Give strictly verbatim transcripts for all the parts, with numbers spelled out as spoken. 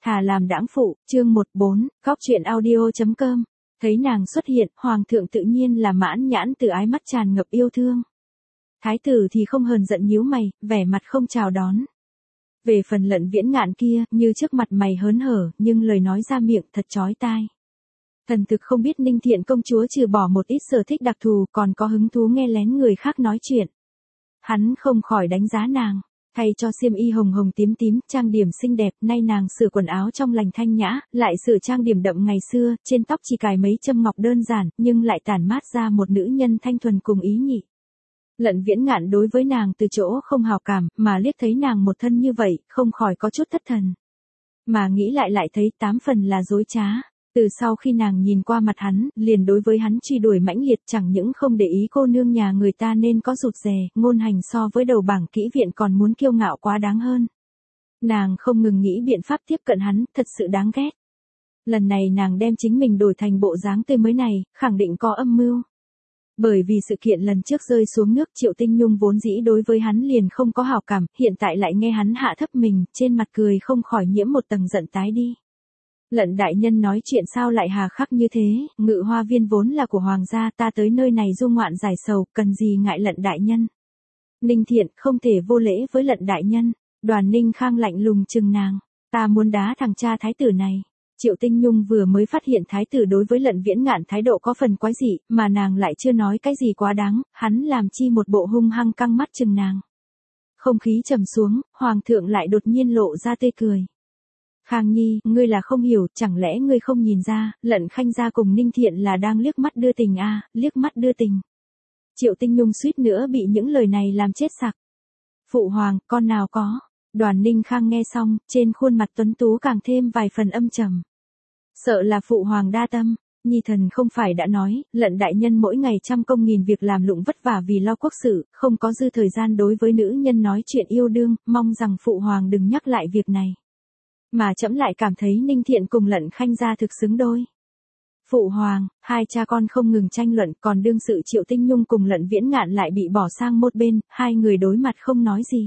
Thà làm đãng phụ, chương một bốn, góc truyện audio.com. Thấy nàng xuất hiện, hoàng thượng tự nhiên là mãn nhãn từ ái mắt tràn ngập yêu thương. Thái tử thì không hờn giận nhíu mày, vẻ mặt không chào đón. Về phần Lận Viễn Ngạn kia, như trước mặt mày hớn hở, nhưng lời nói ra miệng thật chói tai. Thần thực không biết Ninh Thiện công chúa trừ bỏ một ít sở thích đặc thù, còn có hứng thú nghe lén người khác nói chuyện. Hắn không khỏi đánh giá nàng. Thay cho xiêm y hồng hồng tím tím, trang điểm xinh đẹp, nay nàng sửa quần áo trong lành thanh nhã, lại sửa trang điểm đậm ngày xưa, trên tóc chỉ cài mấy châm ngọc đơn giản, nhưng lại tản mát ra một nữ nhân thanh thuần cùng ý nhị. Lận Viễn Ngạn đối với nàng từ chỗ không hào cảm, mà liếc thấy nàng một thân như vậy, không khỏi có chút thất thần. Mà nghĩ lại lại thấy tám phần là dối trá. Từ sau khi nàng nhìn qua mặt hắn, liền đối với hắn truy đuổi mãnh liệt, chẳng những không để ý cô nương nhà người ta nên có rụt rè, ngôn hành so với đầu bảng kỹ viện còn muốn kiêu ngạo quá đáng hơn. Nàng không ngừng nghĩ biện pháp tiếp cận hắn, thật sự đáng ghét. Lần này nàng đem chính mình đổi thành bộ dáng tươi mới này, khẳng định có âm mưu. Bởi vì sự kiện lần trước rơi xuống nước, Triệu Tinh Nhung vốn dĩ đối với hắn liền không có hảo cảm, hiện tại lại nghe hắn hạ thấp mình, trên mặt cười không khỏi nhiễm một tầng giận tái đi. Lận đại nhân nói chuyện sao lại hà khắc như thế, Ngự Hoa Viên vốn là của hoàng gia, ta tới nơi này du ngoạn giải sầu, cần gì ngại Lận đại nhân. Ninh Thiện, không thể vô lễ với Lận đại nhân. Đoàn Ninh Khang lạnh lùng chừng nàng, ta muốn đá thằng cha thái tử này. Triệu Tinh Nhung vừa mới phát hiện thái tử đối với Lận Viễn Ngạn thái độ có phần quái dị, mà nàng lại chưa nói cái gì quá đáng, hắn làm chi một bộ hung hăng căng mắt chừng nàng. Không khí trầm xuống, hoàng thượng lại đột nhiên lộ ra tươi cười. Khang Nhi, ngươi là không hiểu, chẳng lẽ ngươi không nhìn ra, Lận Khanh gia cùng Ninh Thiện là đang liếc mắt đưa tình à, liếc mắt đưa tình. Triệu Tinh Nhung suýt nữa bị những lời này làm chết sặc. Phụ hoàng, con nào có. Đoàn Ninh Khang nghe xong, trên khuôn mặt tuấn tú càng thêm vài phần âm trầm. Sợ là phụ hoàng đa tâm. Nhi thần không phải đã nói, Lận đại nhân mỗi ngày trăm công nghìn việc làm lụng vất vả vì lo quốc sự, không có dư thời gian đối với nữ nhân nói chuyện yêu đương, mong rằng phụ hoàng đừng nhắc lại việc này. Mà trẫm lại cảm thấy Ninh Thiện cùng Lận Khanh gia thực xứng đôi. Phụ hoàng, hai cha con không ngừng tranh luận, còn đương sự Triệu Tinh Nhung cùng Lận Viễn Ngạn lại bị bỏ sang một bên, hai người đối mặt không nói gì.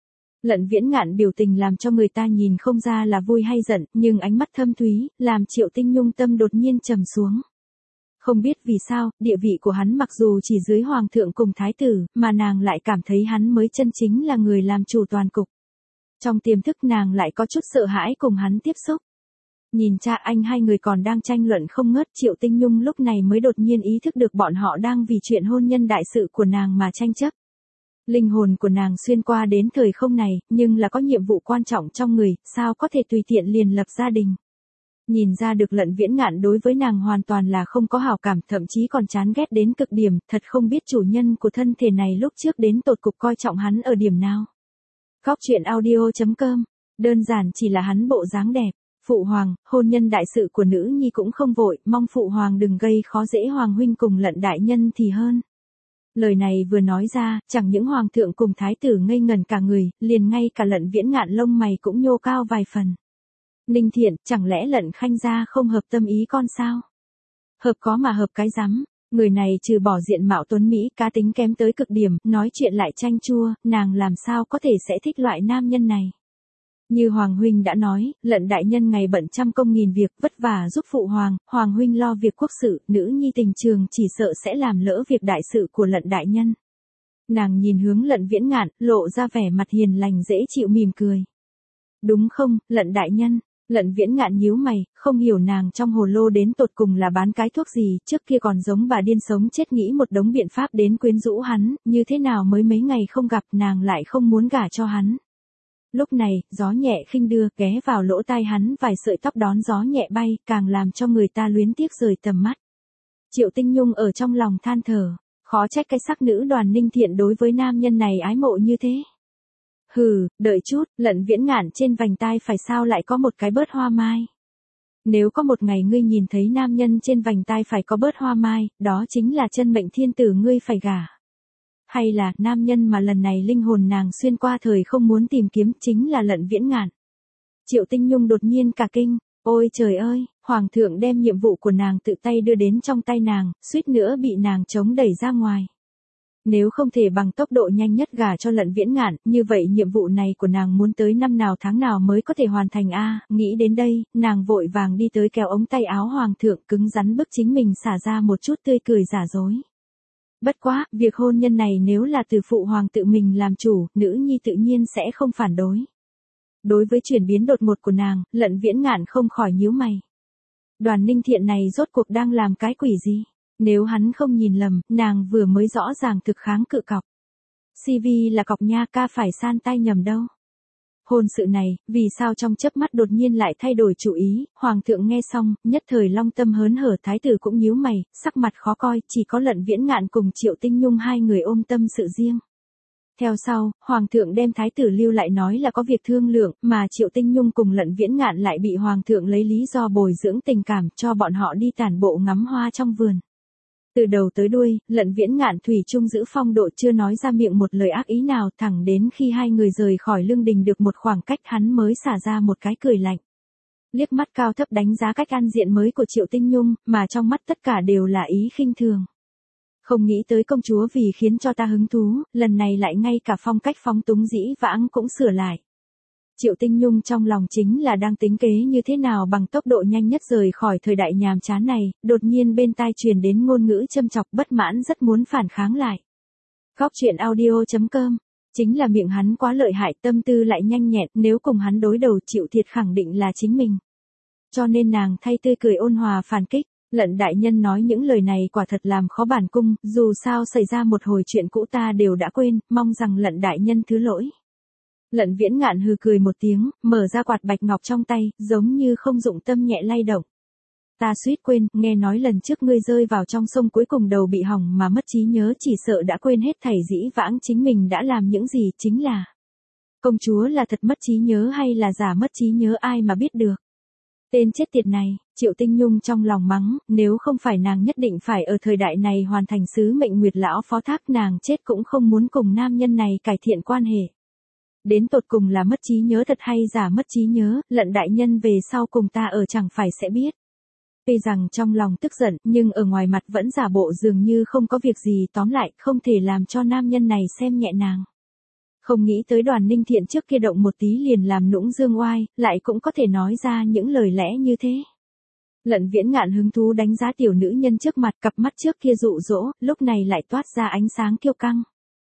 Lận Viễn Ngạn biểu tình làm cho người ta nhìn không ra là vui hay giận, nhưng ánh mắt thâm thúy, làm Triệu Tinh Nhung tâm đột nhiên trầm xuống. Không biết vì sao, địa vị của hắn mặc dù chỉ dưới hoàng thượng cùng thái tử, mà nàng lại cảm thấy hắn mới chân chính là người làm chủ toàn cục. Trong tiềm thức nàng lại có chút sợ hãi cùng hắn tiếp xúc. Nhìn cha anh hai người còn đang tranh luận không ngớt, Triệu Tinh Nhung lúc này mới đột nhiên ý thức được bọn họ đang vì chuyện hôn nhân đại sự của nàng mà tranh chấp. Linh hồn của nàng xuyên qua đến thời không này, nhưng là có nhiệm vụ quan trọng trong người, sao có thể tùy tiện liền lập gia đình. Nhìn ra được Lận Viễn Ngạn đối với nàng hoàn toàn là không có hảo cảm, thậm chí còn chán ghét đến cực điểm, thật không biết chủ nhân của thân thể này lúc trước đến tột cục coi trọng hắn ở điểm nào. Góc truyện audio.com, đơn giản chỉ là hắn bộ dáng đẹp. Phụ hoàng, hôn nhân đại sự của nữ nhi cũng không vội, mong phụ hoàng đừng gây khó dễ hoàng huynh cùng Lận đại nhân thì hơn. Lời này vừa nói ra, chẳng những hoàng thượng cùng thái tử ngây ngẩn cả người, liền ngay cả Lận Viễn Ngạn lông mày cũng nhô cao vài phần. Ninh Thiện, chẳng lẽ Lận Khanh gia không hợp tâm ý con sao? Hợp có mà hợp cái rắm. Người này trừ bỏ diện mạo tuấn Mỹ, cá tính kém tới cực điểm, nói chuyện lại chanh chua, nàng làm sao có thể sẽ thích loại nam nhân này. Như Hoàng huynh đã nói, Lận đại nhân ngày bận trăm công nghìn việc, vất vả giúp phụ hoàng, Hoàng huynh lo việc quốc sự, nữ nhi tình trường chỉ sợ sẽ làm lỡ việc đại sự của Lận đại nhân. Nàng nhìn hướng Lận Viễn Ngạn, lộ ra vẻ mặt hiền lành dễ chịu mỉm cười. Đúng không, Lận đại nhân? Lận Viễn Ngạn nhíu mày, không hiểu nàng trong hồ lô đến tột cùng là bán cái thuốc gì, trước kia còn giống bà điên sống chết nghĩ một đống biện pháp đến quyến rũ hắn, như thế nào mới mấy ngày không gặp nàng lại không muốn gả cho hắn. Lúc này, gió nhẹ khinh đưa, ghé vào lỗ tai hắn vài sợi tóc đón gió nhẹ bay, càng làm cho người ta luyến tiếc rời tầm mắt. Triệu Tinh Nhung ở trong lòng than thở, khó trách cái sắc nữ Đoàn Ninh Thiện đối với nam nhân này ái mộ như thế. Hừ, đợi chút, Lận Viễn Ngạn trên vành tai phải sao lại có một cái bớt hoa mai. Nếu có một ngày ngươi nhìn thấy nam nhân trên vành tai phải có bớt hoa mai, đó chính là chân mệnh thiên tử ngươi phải gả. Hay là, nam nhân mà lần này linh hồn nàng xuyên qua thời không muốn tìm kiếm chính là Lận Viễn Ngạn. Triệu Tinh Nhung đột nhiên cả kinh, ôi trời ơi, hoàng thượng đem nhiệm vụ của nàng tự tay đưa đến trong tay nàng, suýt nữa bị nàng chống đẩy ra ngoài. Nếu không thể bằng tốc độ nhanh nhất gả cho Lận Viễn Ngạn, như vậy nhiệm vụ này của nàng muốn tới năm nào tháng nào mới có thể hoàn thành a? Nghĩ đến đây, nàng vội vàng đi tới kéo ống tay áo hoàng thượng, cứng rắn bức chính mình xả ra một chút tươi cười giả dối. Bất quá, việc hôn nhân này nếu là từ phụ hoàng tự mình làm chủ, nữ nhi tự nhiên sẽ không phản đối. Đối với chuyển biến đột ngột của nàng, Lận Viễn Ngạn không khỏi nhíu mày. Đoàn Ninh Thiện này rốt cuộc đang làm cái quỷ gì? Nếu hắn không nhìn lầm, nàng vừa mới rõ ràng thực kháng cự cọc. xê vê là cọc nha, ca phải san tai nhầm đâu. Hôn sự này, vì sao trong chớp mắt đột nhiên lại thay đổi chủ ý, hoàng thượng nghe xong, nhất thời long tâm hớn hở, thái tử cũng nhíu mày, sắc mặt khó coi, chỉ có Lận Viễn Ngạn cùng Triệu Tinh Nhung hai người ôm tâm sự riêng. Theo sau, hoàng thượng đem thái tử lưu lại nói là có việc thương lượng, mà Triệu Tinh Nhung cùng Lận Viễn Ngạn lại bị hoàng thượng lấy lý do bồi dưỡng tình cảm cho bọn họ đi tản bộ ngắm hoa trong vườn. Từ đầu tới đuôi, Lận Viễn Ngạn thủy chung giữ phong độ, chưa nói ra miệng một lời ác ý nào, thẳng đến khi hai người rời khỏi lương đình được một khoảng cách hắn mới xả ra một cái cười lạnh. Liếc mắt cao thấp đánh giá cách ăn diện mới của Triệu Tinh Nhung, mà trong mắt tất cả đều là ý khinh thường. Không nghĩ tới công chúa vì khiến cho ta hứng thú, lần này lại ngay cả phong cách phóng túng dĩ vãng cũng sửa lại. Triệu Tinh Nhung trong lòng chính là đang tính kế như thế nào bằng tốc độ nhanh nhất rời khỏi thời đại nhàm chán này, đột nhiên bên tai truyền đến ngôn ngữ châm chọc, bất mãn rất muốn phản kháng lại. Góc truyện audio chấm com, chính là miệng hắn quá lợi hại, tâm tư lại nhanh nhẹn, nếu cùng hắn đối đầu chịu thiệt khẳng định là chính mình. Cho nên nàng thay tươi cười ôn hòa phản kích. Lận đại nhân nói những lời này quả thật làm khó bản cung, dù sao xảy ra một hồi chuyện cũ ta đều đã quên, mong rằng Lận đại nhân thứ lỗi. Lận Viễn Ngạn hừ cười một tiếng, mở ra quạt bạch ngọc trong tay, giống như không dụng tâm nhẹ lay động. Ta suýt quên, nghe nói lần trước ngươi rơi vào trong sông cuối cùng đầu bị hỏng mà mất trí nhớ, chỉ sợ đã quên hết thảy dĩ vãng chính mình đã làm những gì, chính là. Công chúa là thật mất trí nhớ hay là giả mất trí nhớ ai mà biết được. Tên chết tiệt này, Triệu Tinh Nhung trong lòng mắng, nếu không phải nàng nhất định phải ở thời đại này hoàn thành sứ mệnh Nguyệt lão phó thác, nàng chết cũng không muốn cùng nam nhân này cải thiện quan hệ. Đến tột cùng là mất trí nhớ thật hay giả mất trí nhớ, Lận đại nhân về sau cùng ta ở chẳng phải sẽ biết. Tuy rằng trong lòng tức giận, nhưng ở ngoài mặt vẫn giả bộ dường như không có việc gì, tóm lại không thể làm cho nam nhân này xem nhẹ nàng. Không nghĩ tới Đoàn Ninh Thiện trước kia động một tí liền làm nũng dương oai, lại cũng có thể nói ra những lời lẽ như thế. Lận Viễn Ngạn hứng thú đánh giá tiểu nữ nhân trước mặt, cặp mắt trước kia dụ dỗ, lúc này lại toát ra ánh sáng kiêu căng.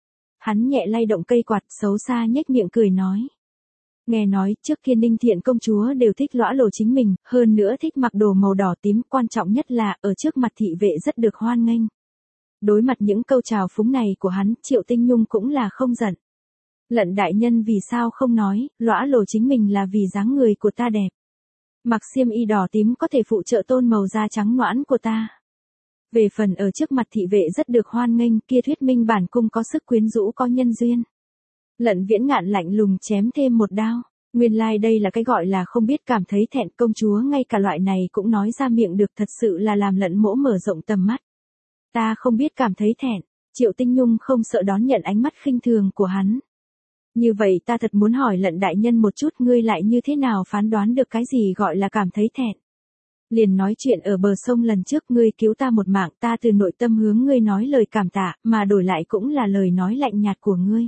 Hắn nhẹ lay động cây quạt, xấu xa nhếch miệng cười nói. Nghe nói, trước kia Ninh Thiện công chúa đều thích lõa lồ chính mình, hơn nữa thích mặc đồ màu đỏ tím, quan trọng nhất là, ở trước mặt thị vệ rất được hoan nghênh. Đối mặt những câu chào phúng này của hắn, Triệu Tinh Nhung cũng là không giận. Lận đại nhân vì sao không nói, lõa lồ chính mình là vì dáng người của ta đẹp. Mặc xiêm y đỏ tím có thể phụ trợ tôn màu da trắng nõn của ta. Về phần ở trước mặt thị vệ rất được hoan nghênh, kia thuyết minh bản cung có sức quyến rũ có nhân duyên. Lận Viễn Ngạn lạnh lùng chém thêm một đao. Nguyên lai like đây là cái gọi là không biết cảm thấy thẹn, công chúa ngay cả loại này cũng nói ra miệng được, thật sự là làm Lận mỗ mở rộng tầm mắt. Ta không biết cảm thấy thẹn. Triệu Tinh Nhung không sợ đón nhận ánh mắt khinh thường của hắn. Như vậy ta thật muốn hỏi Lận đại nhân một chút, ngươi lại như thế nào phán đoán được cái gì gọi là cảm thấy thẹn? Liền nói chuyện ở bờ sông lần trước, ngươi cứu ta một mạng, ta từ nội tâm hướng ngươi nói lời cảm tạ, mà đổi lại cũng là lời nói lạnh nhạt của ngươi.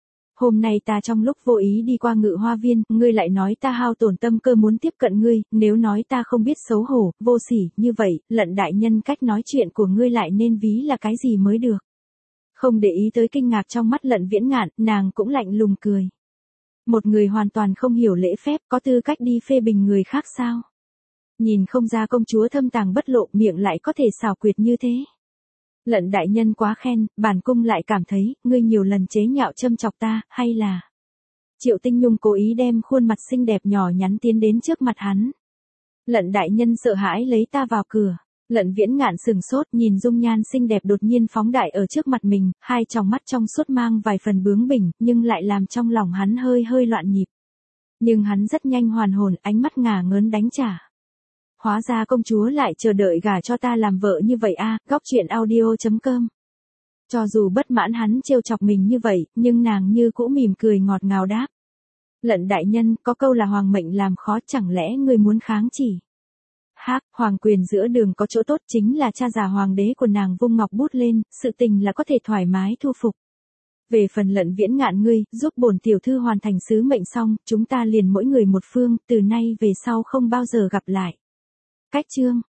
Hôm nay ta trong lúc vô ý đi qua Ngự Hoa Viên, ngươi lại nói ta hao tổn tâm cơ muốn tiếp cận ngươi, nếu nói ta không biết xấu hổ, vô sỉ, như vậy, Lận đại nhân cách nói chuyện của ngươi lại nên ví là cái gì mới được. Không để ý tới kinh ngạc trong mắt Lận Viễn Ngạn, nàng cũng lạnh lùng cười. Một người hoàn toàn không hiểu lễ phép, có tư cách đi phê bình người khác sao? Nhìn không ra công chúa thâm tàng bất lộ, miệng lại có thể xảo quyệt như thế. Lận đại nhân quá khen, bản cung lại cảm thấy, ngươi nhiều lần chế nhạo châm chọc ta, hay là... Triệu Tinh Nhung cố ý đem khuôn mặt xinh đẹp nhỏ nhắn tiến đến trước mặt hắn. Lận đại nhân sợ hãi lấy ta vào cửa. Lận Viễn Ngạn sừng sốt, nhìn dung nhan xinh đẹp đột nhiên phóng đại ở trước mặt mình, hai tròng mắt trong suốt mang vài phần bướng bỉnh, nhưng lại làm trong lòng hắn hơi hơi loạn nhịp. Nhưng hắn rất nhanh hoàn hồn, ánh mắt ngả ngớn đánh trả. Hóa ra công chúa lại chờ đợi gả cho ta làm vợ như vậy a, à, góc truyện audio chấm com. Cho dù bất mãn hắn trêu chọc mình như vậy, nhưng nàng như cũ mỉm cười ngọt ngào đáp. Lận đại nhân, có câu là hoàng mệnh làm khó, chẳng lẽ ngươi muốn kháng chỉ? Hắc, hoàng quyền giữa đường có chỗ tốt chính là cha già hoàng đế của nàng vung ngọc bút lên, sự tình là có thể thoải mái thu phục. Về phần Lận Viễn Ngạn ngươi, giúp bổn tiểu thư hoàn thành sứ mệnh xong, chúng ta liền mỗi người một phương, từ nay về sau không bao giờ gặp lại. Cách chương